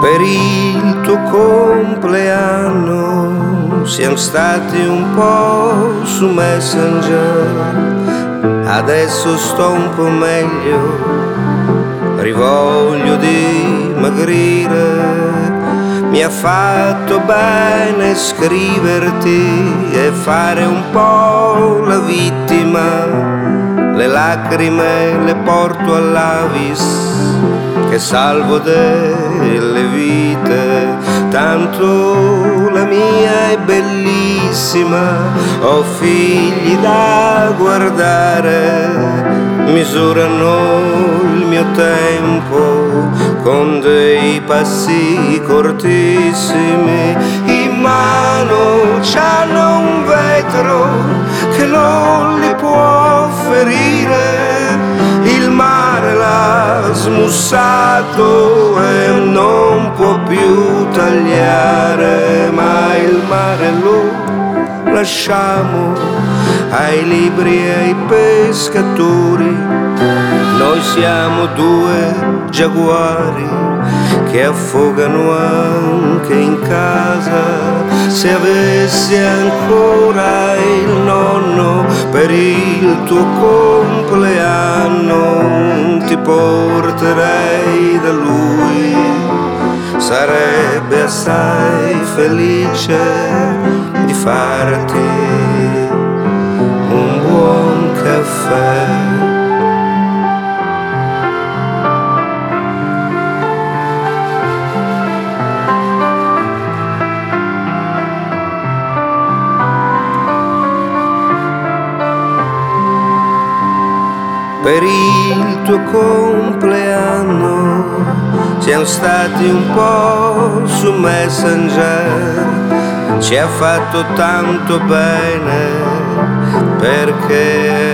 Per il tuo compleanno siamo stati un po' su Messenger, adesso sto un po' meglio, rivoglio dimagrire. Mi ha fatto bene scriverti e fare un po' la vittima. Le lacrime le porto all'Avis che salvo delle vite, tanto la mia è bellissima, ho figli da guardare, misurano il mio tempo con dei passi cortissimi, in mano c'hanno un vetro che non li può ferire, il mare l'ha smussato e non può più tagliare, ma il mare lo lasciamo ai libri e ai pescatori. Noi siamo due giaguari che affogano anche in casa. Se avessi ancora il nonno per il tuo compleanno ti porterei da lui, sarebbe assai felice di farti un buon caffè. Per il tuo compleanno siamo stati un po' su Messenger, ci ha fatto tanto bene perché